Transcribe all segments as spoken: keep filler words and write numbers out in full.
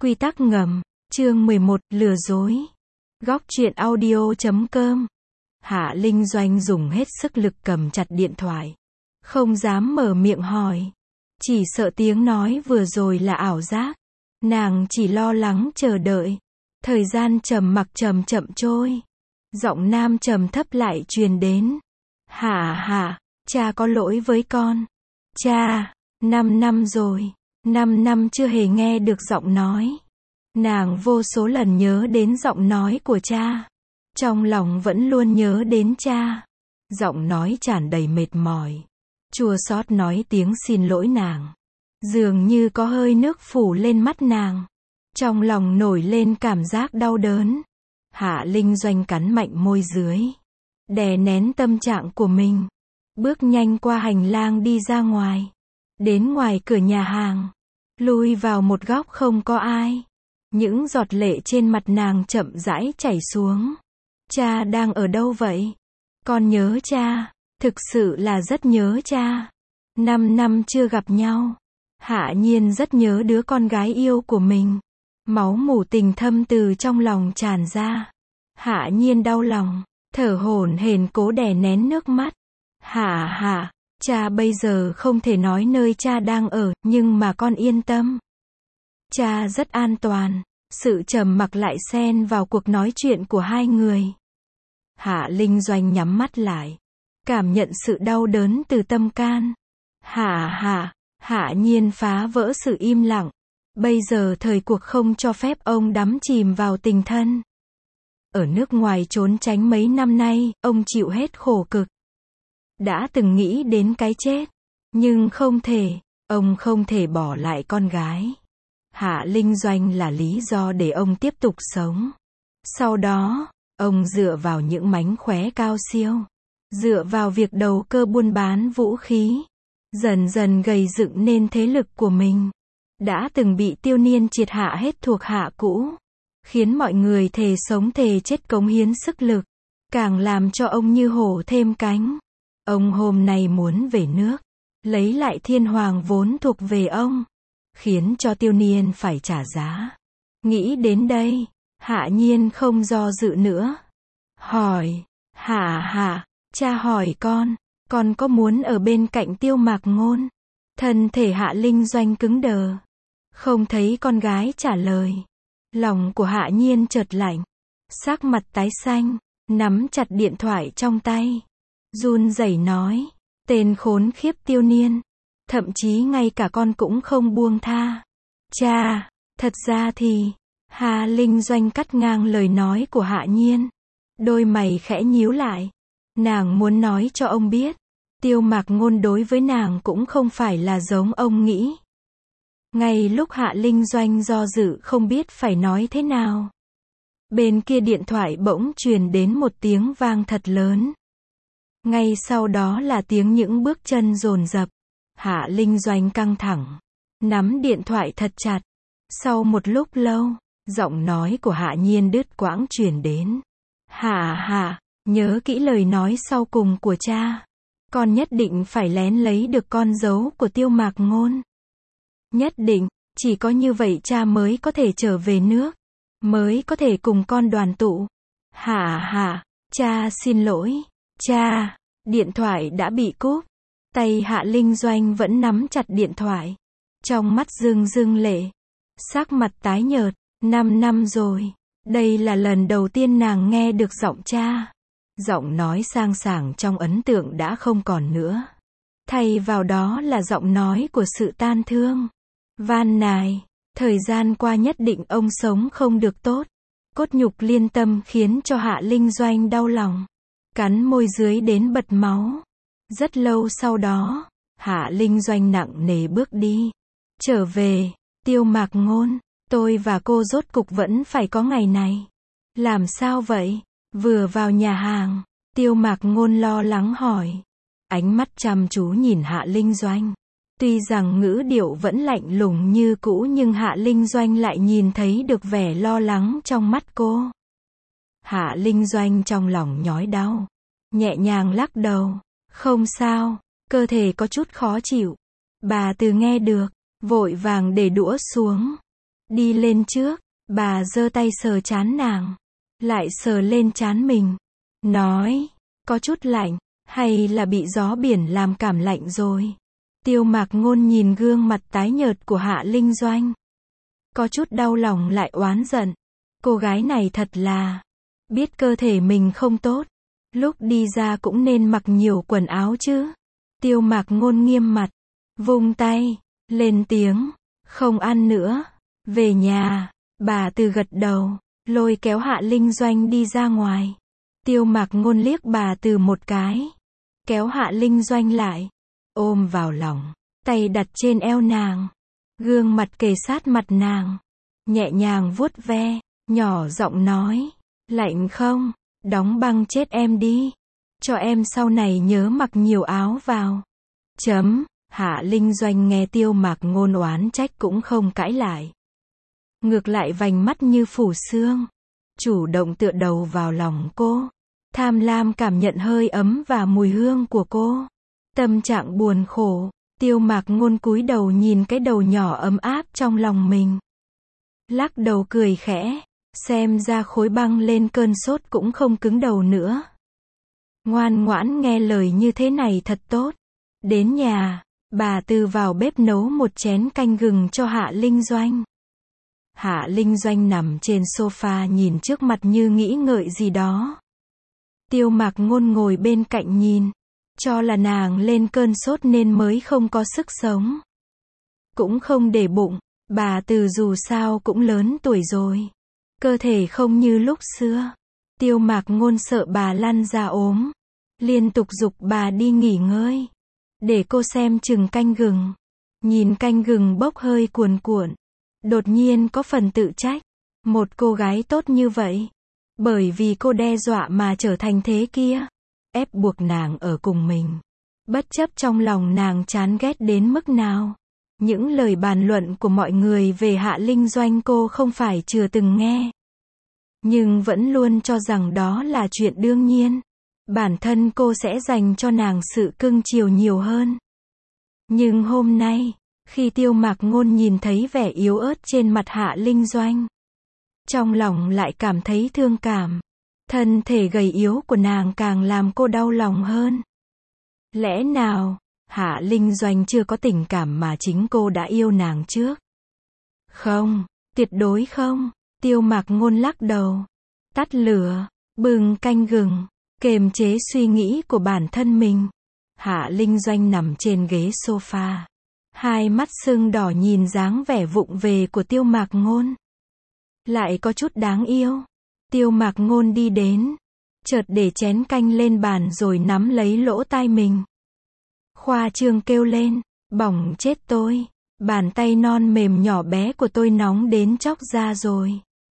Quy tắc ngầm, chương mười một, lừa dối. Góc truyện audio chấm com. Hạ Linh Doanh dùng hết sức lực cầm chặt điện thoại. Không dám mở miệng hỏi. Chỉ sợ tiếng nói vừa rồi là ảo giác. Nàng chỉ lo lắng chờ đợi. Thời gian trầm mặc chậm chậm trôi. Giọng nam trầm thấp lại truyền đến. Hạ hạ, cha có lỗi với con. Cha, năm năm rồi. Năm năm chưa hề nghe được giọng nói. Nàng vô số lần nhớ đến giọng nói của cha. Trong lòng vẫn luôn nhớ đến cha. Giọng nói tràn đầy mệt mỏi. Chua xót nói tiếng xin lỗi nàng. Dường như có hơi nước phủ lên mắt nàng. Trong lòng nổi lên cảm giác đau đớn. Hạ Linh Doanh cắn mạnh môi dưới. Đè nén tâm trạng của mình. Bước nhanh qua hành lang đi ra ngoài. Đến ngoài cửa nhà hàng. Lui vào một góc không có ai. Những giọt lệ trên mặt nàng chậm rãi chảy xuống. Cha đang ở đâu vậy? Con nhớ cha. Thực sự là rất nhớ cha. Năm năm chưa gặp nhau. Hạ Nhiên rất nhớ đứa con gái yêu của mình. Máu mủ tình thâm từ trong lòng tràn ra. Hạ Nhiên đau lòng. Thở hổn hển cố đè nén nước mắt. Hạ hạ. Cha bây giờ không thể nói nơi cha đang ở, nhưng mà con yên tâm. Cha rất an toàn. Sự trầm mặc lại xen vào cuộc nói chuyện của hai người. Hạ Linh Doanh nhắm mắt lại. Cảm nhận sự đau đớn từ tâm can. Hạ hạ, Hạ Nhiên phá vỡ sự im lặng. Bây giờ thời cuộc không cho phép ông đắm chìm vào tình thân. Ở nước ngoài trốn tránh mấy năm nay, ông chịu hết khổ cực. Đã từng nghĩ đến cái chết. Nhưng không thể, ông không thể bỏ lại con gái. Hạ Linh Doanh là lý do để ông tiếp tục sống. Sau đó, ông dựa vào những mánh khóe cao siêu. Dựa vào việc đầu cơ buôn bán vũ khí. Dần dần gầy dựng nên thế lực của mình. Đã từng bị Tiêu Niên triệt hạ hết thuộc hạ cũ. Khiến mọi người thề sống thề chết cống hiến sức lực. Càng làm cho ông như hổ thêm cánh. Ông hôm nay muốn về nước. Lấy lại thiên hoàng vốn thuộc về ông. Khiến cho Tiêu Niên phải trả giá. Nghĩ đến đây, Hạ Nhiên không do dự nữa. Hỏi, Hạ hạ, cha hỏi con, con có muốn ở bên cạnh Tiêu Mạc Ngôn? Thân thể Hạ Linh Doanh cứng đờ. Không thấy con gái trả lời. Lòng của Hạ Nhiên chợt lạnh. Sắc mặt tái xanh, nắm chặt điện thoại trong tay. Run rẩy nói, tên khốn khiếp Tiêu Niên. Thậm chí ngay cả con cũng không buông tha. Cha, thật ra thì, Hạ Linh Doanh cắt ngang lời nói của Hạ Nhiên. Đôi mày khẽ nhíu lại. Nàng muốn nói cho ông biết. Tiêu Mạc Ngôn đối với nàng cũng không phải là giống ông nghĩ. Ngay lúc Hạ Linh Doanh do dự không biết phải nói thế nào. Bên kia điện thoại bỗng truyền đến một tiếng vang thật lớn. Ngay sau đó là tiếng những bước chân dồn dập. Hạ Linh Doanh căng thẳng. Nắm điện thoại thật chặt. Sau một lúc lâu, giọng nói của Hạ Nhiên đứt quãng truyền đến. Hạ hạ, nhớ kỹ lời nói sau cùng của cha. Con nhất định phải lén lấy được con dấu của Tiêu Mạc Ngôn. Nhất định, chỉ có như vậy cha mới có thể trở về nước. Mới có thể cùng con đoàn tụ. Hạ hạ, cha xin lỗi. Cha, điện thoại đã bị cúp. Tay Hạ Linh Doanh vẫn nắm chặt điện thoại. Trong mắt rưng rưng lệ. Sắc mặt tái nhợt. Năm năm rồi. Đây là lần đầu tiên nàng nghe được giọng cha. Giọng nói sang sảng trong ấn tượng đã không còn nữa. Thay vào đó là giọng nói của sự tan thương. Van nài. Thời gian qua nhất định ông sống không được tốt. Cốt nhục liên tâm khiến cho Hạ Linh Doanh đau lòng. Cắn môi dưới đến bật máu. Rất lâu sau đó, Hạ Linh Doanh nặng nề bước đi. Trở về, Tiêu Mạc Ngôn, tôi và cô rốt cục vẫn phải có ngày này. Làm sao vậy? Vừa vào nhà hàng, Tiêu Mạc Ngôn lo lắng hỏi. Ánh mắt chăm chú nhìn Hạ Linh Doanh. Tuy rằng ngữ điệu vẫn lạnh lùng như cũ nhưng Hạ Linh Doanh lại nhìn thấy được vẻ lo lắng trong mắt cô. Hạ Linh Doanh trong lòng nhói đau. Nhẹ nhàng lắc đầu. Không sao, cơ thể có chút khó chịu. Bà Từ nghe được, vội vàng để đũa xuống. Đi lên trước, bà giơ tay sờ trán nàng, lại sờ lên trán mình, nói, có chút lạnh, hay là bị gió biển làm cảm lạnh rồi. Tiêu Mạc Ngôn nhìn gương mặt tái nhợt của Hạ Linh Doanh, có chút đau lòng lại oán giận. Cô gái này thật là biết cơ thể mình không tốt, lúc đi ra cũng nên mặc nhiều quần áo chứ. Tiêu Mạc Ngôn nghiêm mặt, vung tay, lên tiếng, không ăn nữa, về nhà. Bà Từ gật đầu, lôi kéo Hạ Linh Doanh đi ra ngoài. Tiêu Mạc Ngôn liếc bà Từ một cái, kéo Hạ Linh Doanh lại, ôm vào lòng, tay đặt trên eo nàng, gương mặt kề sát mặt nàng, nhẹ nhàng vuốt ve, nhỏ giọng nói, lạnh không, đóng băng chết em đi, cho em sau này nhớ mặc nhiều áo vào. Chấm, Hạ Linh Doanh nghe Tiêu Mạc Ngôn oán trách cũng không cãi lại. Ngược lại vành mắt như phủ sương, chủ động tựa đầu vào lòng cô, tham lam cảm nhận hơi ấm và mùi hương của cô. Tâm trạng buồn khổ, Tiêu Mạc Ngôn cúi đầu nhìn cái đầu nhỏ ấm áp trong lòng mình. Lắc đầu cười khẽ, xem ra khối băng lên cơn sốt cũng không cứng đầu nữa. Ngoan ngoãn nghe lời như thế này thật tốt. Đến nhà, bà Từ vào bếp nấu một chén canh gừng cho Hạ Linh Doanh. Hạ Linh Doanh nằm trên sofa nhìn trước mặt như nghĩ ngợi gì đó. Tiêu Mạc Ngôn ngồi bên cạnh nhìn, cho là nàng lên cơn sốt nên mới không có sức sống. Cũng không để bụng, bà Từ dù sao cũng lớn tuổi rồi, cơ thể không như lúc xưa. Tiêu Mạc Ngôn sợ bà lăn ra ốm, liên tục giục bà đi nghỉ ngơi, để cô xem chừng canh gừng. Nhìn canh gừng bốc hơi cuồn cuộn, đột nhiên có phần tự trách, một cô gái tốt như vậy, bởi vì cô đe dọa mà trở thành thế kia, ép buộc nàng ở cùng mình, bất chấp trong lòng nàng chán ghét đến mức nào. Những lời bàn luận của mọi người về Hạ Linh Doanh cô không phải chưa từng nghe, nhưng vẫn luôn cho rằng đó là chuyện đương nhiên. Bản thân cô sẽ dành cho nàng sự cưng chiều nhiều hơn. Nhưng hôm nay, khi Tiêu Mạc Ngôn nhìn thấy vẻ yếu ớt trên mặt Hạ Linh Doanh, trong lòng lại cảm thấy thương cảm. Thân thể gầy yếu của nàng càng làm cô đau lòng hơn. Lẽ nào, Hạ Linh Doanh chưa có tình cảm mà chính cô đã yêu nàng trước? Không, tuyệt đối không. Tiêu Mạc Ngôn lắc đầu, tắt lửa, bưng canh gừng, kiềm chế suy nghĩ của bản thân mình. Hạ Linh Doanh nằm trên ghế sofa, hai mắt sưng đỏ nhìn dáng vẻ vụng về của Tiêu Mạc Ngôn, lại có chút đáng yêu. Tiêu Mạc Ngôn đi đến, chợt để chén canh lên bàn rồi nắm lấy lỗ tai mình. Khoa trương kêu lên, bỏng chết tôi, bàn tay non mềm nhỏ bé của tôi nóng đến chóc ra rồi.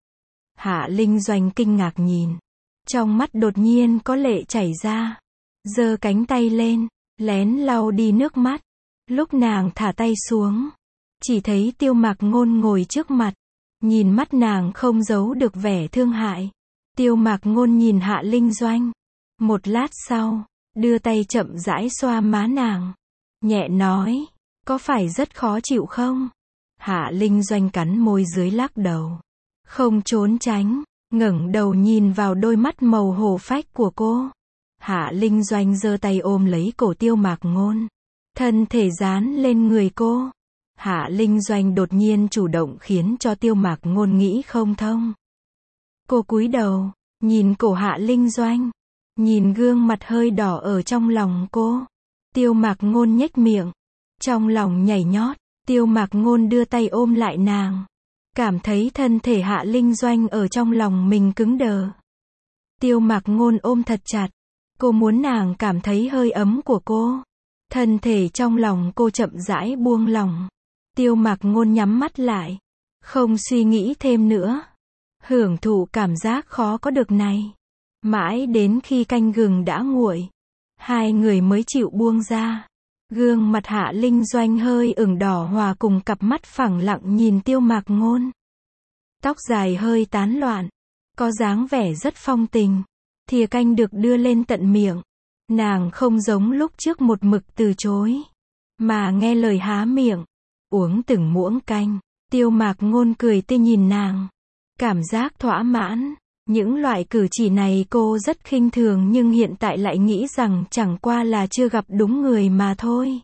Hạ Linh Doanh kinh ngạc nhìn, trong mắt đột nhiên có lệ chảy ra, giơ cánh tay lên, lén lau đi nước mắt. Lúc nàng thả tay xuống, chỉ thấy Tiêu Mạc Ngôn ngồi trước mặt, nhìn mắt nàng không giấu được vẻ thương hại. Tiêu Mạc Ngôn nhìn Hạ Linh Doanh, một lát sau, đưa tay chậm rãi xoa má nàng, nhẹ nói, có phải rất khó chịu không? Hạ Linh Doanh cắn môi dưới lắc đầu, không trốn tránh, ngẩng đầu nhìn vào đôi mắt màu hổ phách của cô. Hạ Linh Doanh giơ tay ôm lấy cổ Tiêu Mạc Ngôn, thân thể dán lên người cô. Hạ Linh Doanh đột nhiên chủ động khiến cho Tiêu Mạc Ngôn nghĩ không thông. Cô cúi đầu, nhìn cổ Hạ Linh Doanh, nhìn gương mặt hơi đỏ ở trong lòng cô. Tiêu Mạc Ngôn nhếch miệng, trong lòng nhảy nhót. Tiêu Mạc Ngôn đưa tay ôm lại nàng, cảm thấy thân thể Hạ Linh Doanh ở trong lòng mình cứng đờ. Tiêu Mạc Ngôn ôm thật chặt, cô muốn nàng cảm thấy hơi ấm của cô. Thân thể trong lòng cô chậm rãi buông lỏng. Tiêu Mạc Ngôn nhắm mắt lại, không suy nghĩ thêm nữa, hưởng thụ cảm giác khó có được này. Mãi đến khi canh gừng đã nguội, hai người mới chịu buông ra. Gương mặt Hạ Linh Doanh hơi ửng đỏ hòa cùng cặp mắt phẳng lặng nhìn Tiêu Mạc Ngôn. Tóc dài hơi tán loạn, có dáng vẻ rất phong tình. Thìa canh được đưa lên tận miệng. Nàng không giống lúc trước một mực từ chối, mà nghe lời há miệng, uống từng muỗng canh. Tiêu Mạc Ngôn cười tươi nhìn nàng. Cảm giác thỏa mãn. Những loại cử chỉ này cô rất khinh thường nhưng hiện tại lại nghĩ rằng chẳng qua là chưa gặp đúng người mà thôi.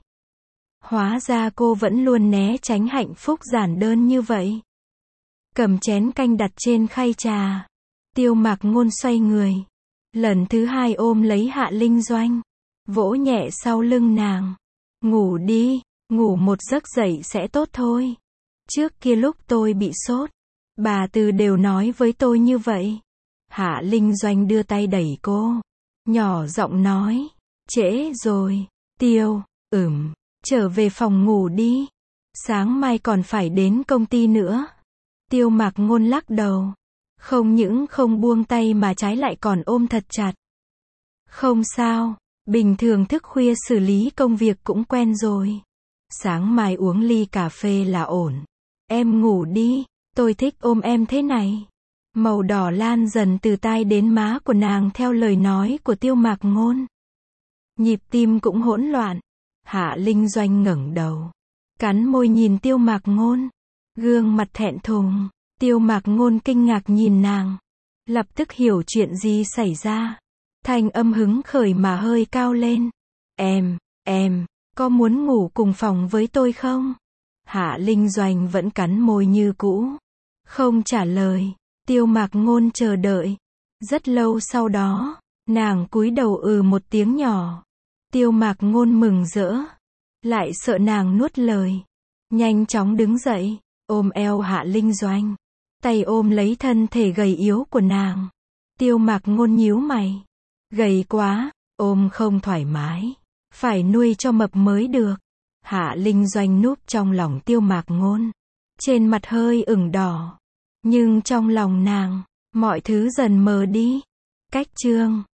Hóa ra cô vẫn luôn né tránh hạnh phúc giản đơn như vậy. Cầm chén canh đặt trên khay trà. Tiêu Mạc Ngôn xoay người. Lần thứ hai ôm lấy Hạ Linh Doanh. Vỗ nhẹ sau lưng nàng. Ngủ đi, ngủ một giấc dậy sẽ tốt thôi. Trước kia lúc tôi bị sốt, bà Từ đều nói với tôi như vậy. Hạ Linh Doanh đưa tay đẩy cô. Nhỏ giọng nói. Trễ rồi, Tiêu, ừm, trở về phòng ngủ đi. Sáng mai còn phải đến công ty nữa. Tiêu Mạc Ngôn lắc đầu. Không những không buông tay mà trái lại còn ôm thật chặt. Không sao, bình thường thức khuya xử lý công việc cũng quen rồi. Sáng mai uống ly cà phê là ổn. Em ngủ đi, tôi thích ôm em thế này. Màu đỏ lan dần từ tai đến má của nàng theo lời nói của Tiêu Mạc Ngôn. Nhịp tim cũng hỗn loạn. Hạ Linh Doanh ngẩng đầu. Cắn môi nhìn Tiêu Mạc Ngôn. Gương mặt thẹn thùng. Tiêu Mạc Ngôn kinh ngạc nhìn nàng. Lập tức hiểu chuyện gì xảy ra. Thanh âm hứng khởi mà hơi cao lên. Em, em, có muốn ngủ cùng phòng với tôi không? Hạ Linh Doanh vẫn cắn môi như cũ. Không trả lời. Tiêu Mạc Ngôn chờ đợi. Rất lâu sau đó, nàng cúi đầu ừ một tiếng nhỏ. Tiêu Mạc Ngôn mừng rỡ. Lại sợ nàng nuốt lời. Nhanh chóng đứng dậy, ôm eo Hạ Linh Doanh. Tay ôm lấy thân thể gầy yếu của nàng. Tiêu Mạc Ngôn nhíu mày. Gầy quá, ôm không thoải mái. Phải nuôi cho mập mới được. Hạ Linh Doanh núp trong lòng Tiêu Mạc Ngôn. Trên mặt hơi ửng đỏ. Nhưng trong lòng nàng, mọi thứ dần mờ đi. Cách chương